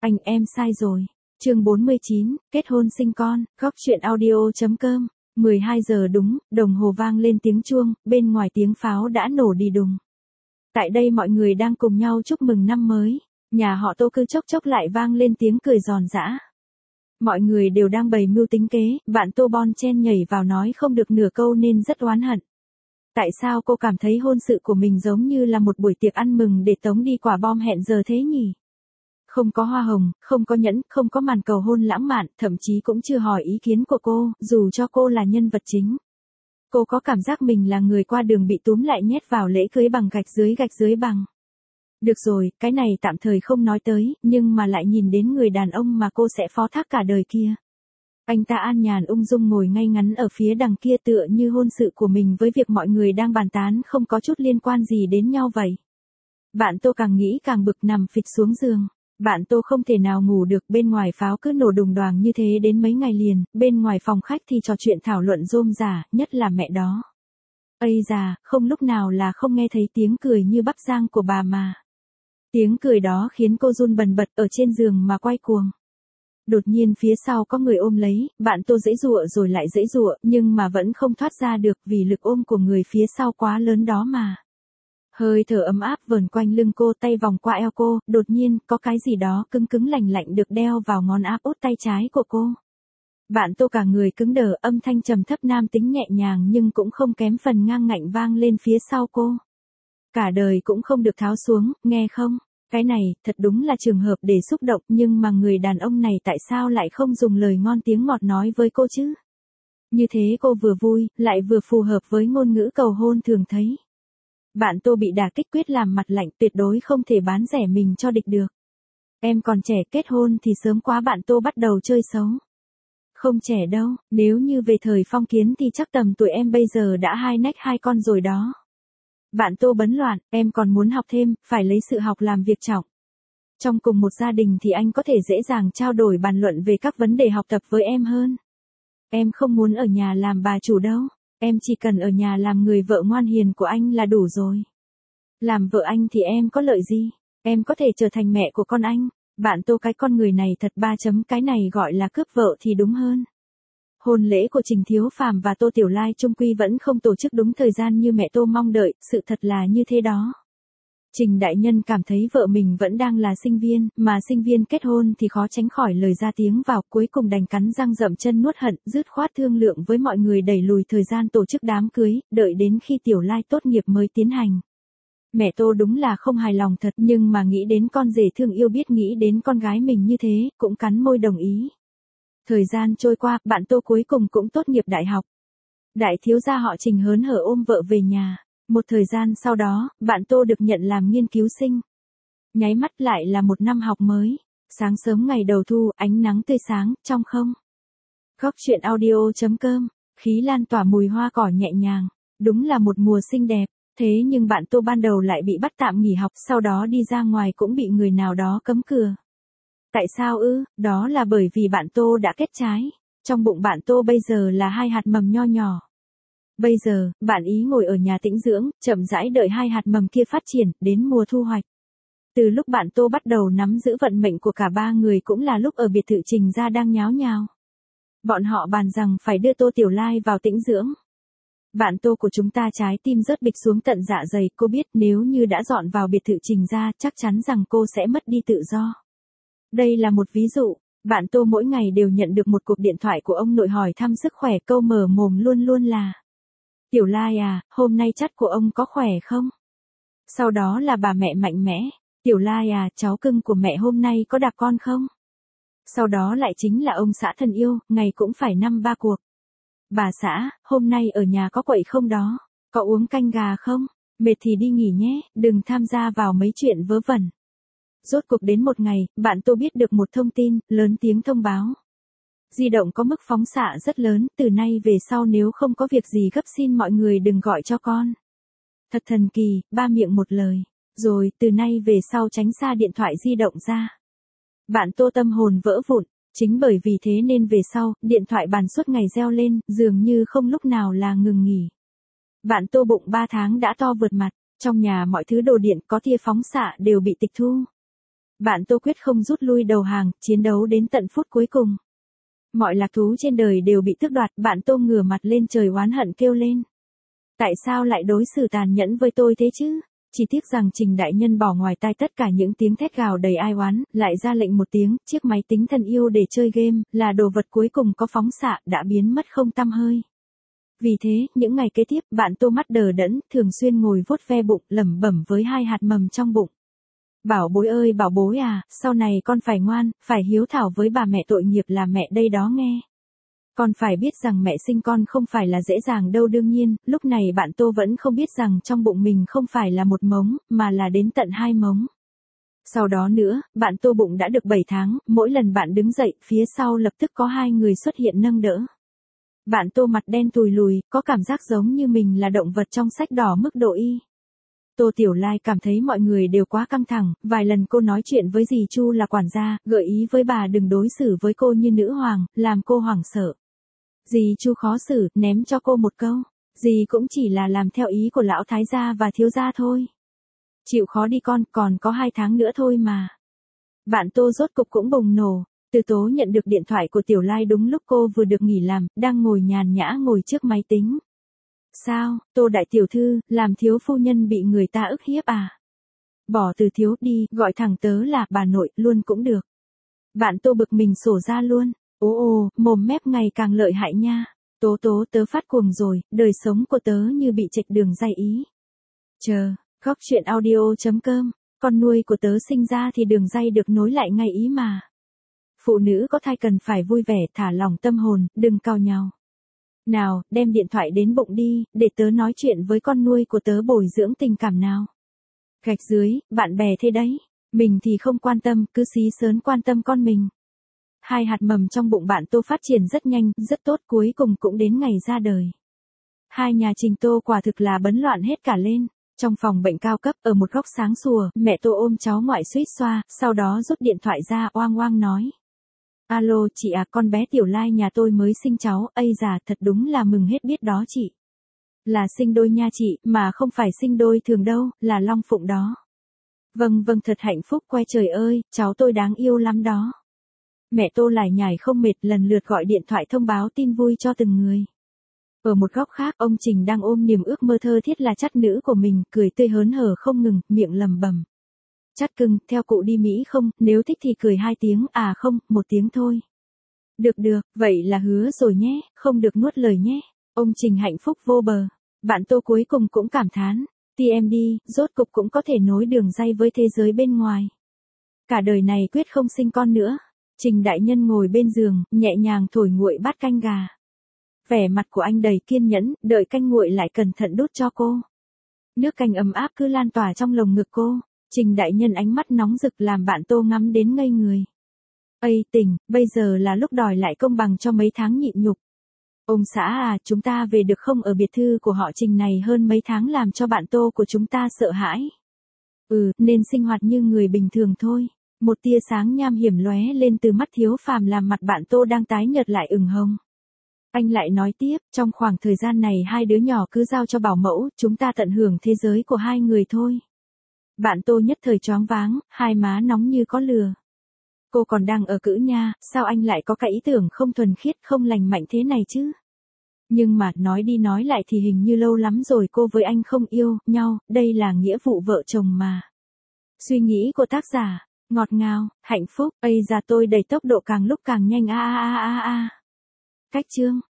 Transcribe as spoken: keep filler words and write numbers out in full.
Anh em sai rồi. Chương bốn mươi chín, kết hôn sinh con, góc chuyện audio.com. mười hai giờ đúng, đồng hồ vang lên tiếng chuông, bên ngoài tiếng pháo đã nổ đi đùng. Tại đây mọi người đang cùng nhau chúc mừng năm mới, nhà họ Tô cứ chốc chốc lại vang lên tiếng cười giòn giã. Mọi người đều đang bày mưu tính kế, bạn Tô Bon chen nhảy vào nói không được nửa câu nên rất oán hận. Tại sao cô cảm thấy hôn sự của mình giống như là một buổi tiệc ăn mừng để tống đi quả bom hẹn giờ thế nhỉ? Không có hoa hồng, không có nhẫn, không có màn cầu hôn lãng mạn, thậm chí cũng chưa hỏi ý kiến của cô, dù cho cô là nhân vật chính. Cô có cảm giác mình là người qua đường bị túm lại nhét vào lễ cưới bằng gạch dưới gạch dưới bằng. Được rồi, cái này tạm thời không nói tới, nhưng mà lại nhìn đến người đàn ông mà cô sẽ phó thác cả đời kia. Anh ta an nhàn ung dung ngồi ngay ngắn ở phía đằng kia tựa như hôn sự của mình với việc mọi người đang bàn tán không có chút liên quan gì đến nhau vậy. Bạn Tô càng nghĩ càng bực nằm phịch xuống giường. Bạn Tô không thể nào ngủ được, bên ngoài pháo cứ nổ đùng đoàng như thế đến mấy ngày liền, bên ngoài phòng khách thì trò chuyện thảo luận rôm rả, nhất là mẹ đó. Ây già, không lúc nào là không nghe thấy tiếng cười như bắp rang của bà mà. Tiếng cười đó khiến cô run bần bật ở trên giường mà quay cuồng. Đột nhiên phía sau có người ôm lấy, bạn Tô giãy giụa rồi lại giãy giụa, nhưng mà vẫn không thoát ra được vì lực ôm của người phía sau quá lớn đó mà. Hơi thở ấm áp vờn quanh lưng cô, tay vòng qua eo cô, đột nhiên, có cái gì đó cứng cứng lành lạnh được đeo vào ngón áp út tay trái của cô. Bạn Tô cả người cứng đờ, âm thanh trầm thấp nam tính nhẹ nhàng nhưng cũng không kém phần ngang ngạnh vang lên phía sau cô. Cả đời cũng không được tháo xuống, nghe không? Cái này, thật đúng là trường hợp để xúc động, nhưng mà người đàn ông này tại sao lại không dùng lời ngon tiếng ngọt nói với cô chứ? Như thế cô vừa vui, lại vừa phù hợp với ngôn ngữ cầu hôn thường thấy. Bạn Tô bị đả kích quyết làm mặt lạnh, tuyệt đối không thể bán rẻ mình cho địch được. Em còn trẻ, kết hôn thì sớm quá, bạn Tô bắt đầu chơi xấu. Không trẻ đâu, nếu như về thời phong kiến thì chắc tầm tuổi em bây giờ đã hai nách hai con rồi đó. Bạn Tô bấn loạn, em còn muốn học thêm, phải lấy sự học làm việc trọng. Trong cùng một gia đình thì anh có thể dễ dàng trao đổi bàn luận về các vấn đề học tập với em hơn. Em không muốn ở nhà làm bà chủ đâu. Em chỉ cần ở nhà làm người vợ ngoan hiền của anh là đủ rồi. Làm vợ anh thì em có lợi gì? Em có thể trở thành mẹ của con anh. Bạn Tô cái con người này thật ba chấm, cái này gọi là cướp vợ thì đúng hơn. Hôn lễ của Trình Thiếu Phàm và Tô Tiểu Lai chung quy vẫn không tổ chức đúng thời gian như mẹ Tô mong đợi, sự thật là như thế đó. Trình đại nhân cảm thấy vợ mình vẫn đang là sinh viên, mà sinh viên kết hôn thì khó tránh khỏi lời ra tiếng vào, cuối cùng đành cắn răng dậm chân nuốt hận, dứt khoát thương lượng với mọi người đẩy lùi thời gian tổ chức đám cưới, đợi đến khi Tiểu Lai tốt nghiệp mới tiến hành. Mẹ Tô đúng là không hài lòng thật, nhưng mà nghĩ đến con rể thương yêu biết nghĩ đến con gái mình như thế, cũng cắn môi đồng ý. Thời gian trôi qua, bạn Tô cuối cùng cũng tốt nghiệp đại học. Đại thiếu gia họ Trình hớn hở ôm vợ về nhà. Một thời gian sau đó, bạn Tô được nhận làm nghiên cứu sinh. Nháy mắt lại là một năm học mới. Sáng sớm ngày đầu thu, ánh nắng tươi sáng, trong không. Góc chuyện audio.com, khí lan tỏa mùi hoa cỏ nhẹ nhàng. Đúng là một mùa xinh đẹp. Thế nhưng bạn Tô ban đầu lại bị bắt tạm nghỉ học, sau đó đi ra ngoài cũng bị người nào đó cấm cửa. Tại sao ư? Đó là bởi vì bạn Tô đã kết trái. Trong bụng bạn Tô bây giờ là hai hạt mầm nho nhỏ. Bây giờ, bạn ý ngồi ở nhà tĩnh dưỡng, chậm rãi đợi hai hạt mầm kia phát triển, đến mùa thu hoạch. Từ lúc bạn Tô bắt đầu nắm giữ vận mệnh của cả ba người cũng là lúc ở biệt thự Trình gia đang nháo nhào. Bọn họ bàn rằng phải đưa Tô Tiểu Lai vào tĩnh dưỡng. Bạn Tô của chúng ta trái tim rớt bịch xuống tận dạ dày, cô biết nếu như đã dọn vào biệt thự Trình gia chắc chắn rằng cô sẽ mất đi tự do. Đây là một ví dụ, bạn Tô mỗi ngày đều nhận được một cuộc điện thoại của ông nội hỏi thăm sức khỏe, câu mở mồm luôn luôn là: Tiểu Lai à, hôm nay chắt của ông có khỏe không? Sau đó là bà mẹ mạnh mẽ: Tiểu Lai à, cháu cưng của mẹ hôm nay có đạp con không? Sau đó lại chính là ông xã thân yêu, ngày cũng phải năm ba cuộc. Bà xã, hôm nay ở nhà có quậy không đó? Có uống canh gà không? Mệt thì đi nghỉ nhé, đừng tham gia vào mấy chuyện vớ vẩn. Rốt cuộc đến một ngày, bạn Tô biết được một thông tin, lớn tiếng thông báo. Di động có mức phóng xạ rất lớn, từ nay về sau nếu không có việc gì gấp xin mọi người đừng gọi cho con. Thật thần kỳ, ba miệng một lời. Rồi, từ nay về sau tránh xa điện thoại di động ra. Bạn Tô tâm hồn vỡ vụn, chính bởi vì thế nên về sau, điện thoại bàn suốt ngày reo lên, dường như không lúc nào là ngừng nghỉ. Bạn Tô bụng ba tháng đã to vượt mặt, trong nhà mọi thứ đồ điện có tia phóng xạ đều bị tịch thu. Bạn Tô quyết không rút lui đầu hàng, chiến đấu đến tận phút cuối cùng. Mọi lạc thú trên đời đều bị tước đoạt, bạn Tô ngửa mặt lên trời oán hận kêu lên. Tại sao lại đối xử tàn nhẫn với tôi thế chứ? Chỉ tiếc rằng Trình đại nhân bỏ ngoài tai tất cả những tiếng thét gào đầy ai oán, lại ra lệnh một tiếng, chiếc máy tính thân yêu để chơi game, là đồ vật cuối cùng có phóng xạ, đã biến mất không tăm hơi. Vì thế, những ngày kế tiếp, bạn Tô mắt đờ đẫn, thường xuyên ngồi vuốt ve bụng, lẩm bẩm với hai hạt mầm trong bụng. Bảo bối ơi bảo bối à, sau này con phải ngoan, phải hiếu thảo với bà mẹ tội nghiệp là mẹ đây đó nghe. Con phải biết rằng mẹ sinh con không phải là dễ dàng đâu. Đương nhiên, lúc này bạn Tô vẫn không biết rằng trong bụng mình không phải là một mống, mà là đến tận hai mống. Sau đó nữa, bạn Tô bụng đã được bảy tháng, mỗi lần bạn đứng dậy, phía sau lập tức có hai người xuất hiện nâng đỡ. Bạn Tô mặt đen tùi lùi, có cảm giác giống như mình là động vật trong sách đỏ mức độ Y. Tô Tiểu Lai cảm thấy mọi người đều quá căng thẳng, vài lần cô nói chuyện với dì Chu là quản gia, gợi ý với bà đừng đối xử với cô như nữ hoàng, làm cô hoảng sợ. Dì Chu khó xử, ném cho cô một câu, dì cũng chỉ là làm theo ý của lão thái gia và thiếu gia thôi. Chịu khó đi con, còn có hai tháng nữa thôi mà. Bạn Tô rốt cục cũng bùng nổ. Từ Tố nhận được điện thoại của Tiểu Lai đúng lúc cô vừa được nghỉ làm, đang ngồi nhàn nhã ngồi trước máy tính. Sao, Tô đại tiểu thư, làm thiếu phu nhân bị người ta ức hiếp à? Bỏ từ thiếu đi, gọi thẳng tớ là bà nội, luôn cũng được. Bạn Tô bực mình sổ ra luôn. Ồ ồ, mồm mép ngày càng lợi hại nha. Tố tố tớ phát cuồng rồi, đời sống của tớ như bị chệch đường dây ý. Chờ, góc chuyện audio chấm com, con nuôi của tớ sinh ra thì đường dây được nối lại ngay ý mà. Phụ nữ có thai cần phải vui vẻ, thả lỏng tâm hồn, đừng cào nhau. Nào, đem điện thoại đến bụng đi, để tớ nói chuyện với con nuôi của tớ bồi dưỡng tình cảm nào. Gạch dưới, bạn bè thế đấy. Mình thì không quan tâm, cứ xí sớn quan tâm con mình. Hai hạt mầm trong bụng bạn Tô phát triển rất nhanh, rất tốt, cuối cùng cũng đến ngày ra đời. Hai nhà Trình Tô quả thực là bấn loạn hết cả lên. Trong phòng bệnh cao cấp, ở một góc sáng sủa, mẹ Tô ôm cháu ngoại suýt xoa, sau đó rút điện thoại ra, oang oang nói. Alo, chị à, con bé Tiểu Lai nhà tôi mới sinh cháu, ây già, thật đúng là mừng hết biết đó chị. Là sinh đôi nha chị, mà không phải sinh đôi thường đâu, là long phụng đó. Vâng vâng, thật hạnh phúc, quay trời ơi, cháu tôi đáng yêu lắm đó. Mẹ Tô lải nhải không mệt, lần lượt gọi điện thoại thông báo tin vui cho từng người. Ở một góc khác, ông Trình đang ôm niềm ước mơ thơ thiết là chắt nữ của mình, cười tươi hớn hở không ngừng, miệng lẩm bẩm. Chắt cưng, theo cụ đi Mỹ không, nếu thích thì cười hai tiếng, à không, một tiếng thôi. Được được, vậy là hứa rồi nhé, không được nuốt lời nhé. Ông Trình hạnh phúc vô bờ. Bạn Tô cuối cùng cũng cảm thán. tê em đê, rốt cục cũng có thể nối đường ray với thế giới bên ngoài. Cả đời này quyết không sinh con nữa. Trình đại nhân ngồi bên giường, nhẹ nhàng thổi nguội bát canh gà. Vẻ mặt của anh đầy kiên nhẫn, đợi canh nguội lại cẩn thận đút cho cô. Nước canh ấm áp cứ lan tỏa trong lồng ngực cô. Trình đại nhân ánh mắt nóng rực làm bạn Tô ngắm đến ngây người. Ây tỉnh, bây giờ là lúc đòi lại công bằng cho mấy tháng nhịn nhục. Ông xã à, chúng ta về được không, ở biệt thư của họ Trình này hơn mấy tháng làm cho bạn Tô của chúng ta sợ hãi. Ừ, nên sinh hoạt như người bình thường thôi. Một tia sáng nham hiểm lóe lên từ mắt Thiếu Phàm làm mặt bạn Tô đang tái nhợt lại ửng hồng. Anh lại nói tiếp, trong khoảng thời gian này hai đứa nhỏ cứ giao cho bảo mẫu, chúng ta tận hưởng thế giới của hai người thôi. Bạn Tô nhất thời choáng váng, hai má nóng như có lửa. Cô còn đang ở cữ nha, sao anh lại có cái ý tưởng không thuần khiết, không lành mạnh thế này chứ? Nhưng mà, nói đi nói lại thì hình như lâu lắm rồi cô với anh không yêu nhau, đây là nghĩa vụ vợ chồng mà. Suy nghĩ của tác giả, ngọt ngào, hạnh phúc, ây da tôi đẩy tốc độ càng lúc càng nhanh a a a a a. Cách chương